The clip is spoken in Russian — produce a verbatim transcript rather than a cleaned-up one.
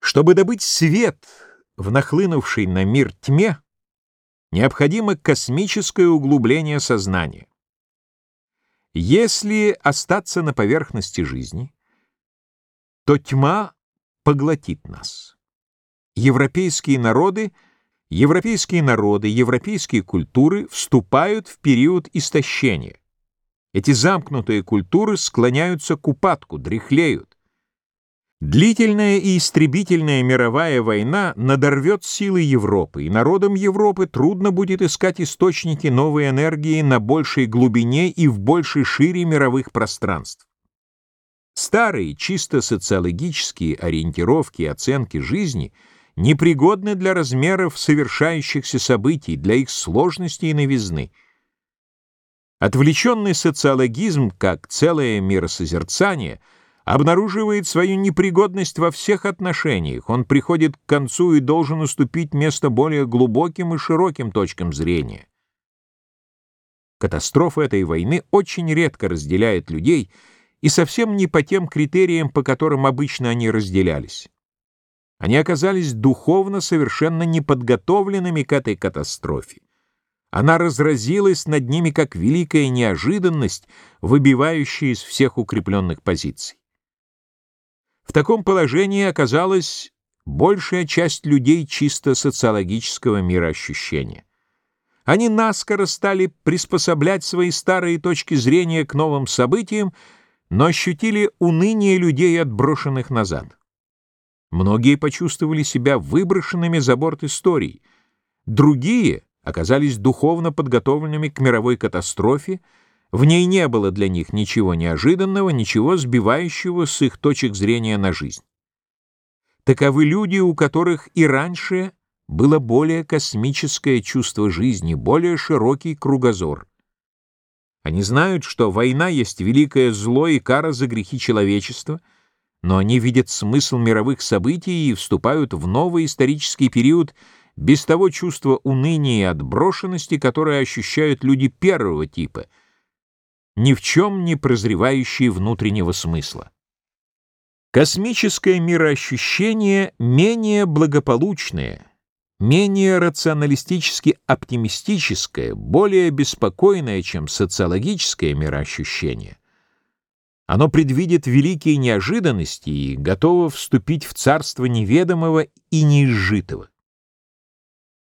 Чтобы добыть свет в нахлынувшей на мир тьме, необходимо космическое углубление сознания. Если остаться на поверхности жизни, то тьма поглотит нас. Европейские народы, европейские народы, европейские культуры вступают в период истощения. Эти замкнутые культуры склоняются к упадку, дряхлеют. Длительная и истребительная мировая война надорвет силы Европы, и народам Европы трудно будет искать источники новой энергии на большей глубине и в большей шире мировых пространств. Старые, чисто социологические ориентировки и оценки жизни непригодны для размеров совершающихся событий, для их сложности и новизны. Отвлеченный социологизм, как целое миросозерцание, обнаруживает свою непригодность во всех отношениях. Он приходит к концу и должен уступить место более глубоким и широким точкам зрения. Катастрофа этой войны очень редко разделяет людей и совсем не по тем критериям, по которым обычно они разделялись. Они оказались духовно совершенно неподготовленными к этой катастрофе. Она разразилась над ними как великая неожиданность, выбивающая из всех укрепленных позиций. В таком положении оказалась большая часть людей чисто социологического мироощущения. Они наскоро стали приспособлять свои старые точки зрения к новым событиям, но ощутили уныние людей, отброшенных назад. Многие почувствовали себя выброшенными за борт истории, другие оказались духовно подготовленными к мировой катастрофе. В ней не было для них ничего неожиданного, ничего сбивающего с их точек зрения на жизнь. Таковы люди, у которых и раньше было более космическое чувство жизни, более широкий кругозор. Они знают, что война есть великое зло и кара за грехи человечества, но они видят смысл мировых событий и вступают в новый исторический период без того чувства уныния и отброшенности, которое ощущают люди первого типа, ни в чем не прозревающие внутреннего смысла. Космическое мироощущение менее благополучное, менее рационалистически оптимистическое, более беспокойное, чем социологическое мироощущение. Оно предвидит великие неожиданности и готово вступить в царство неведомого и неизжитого.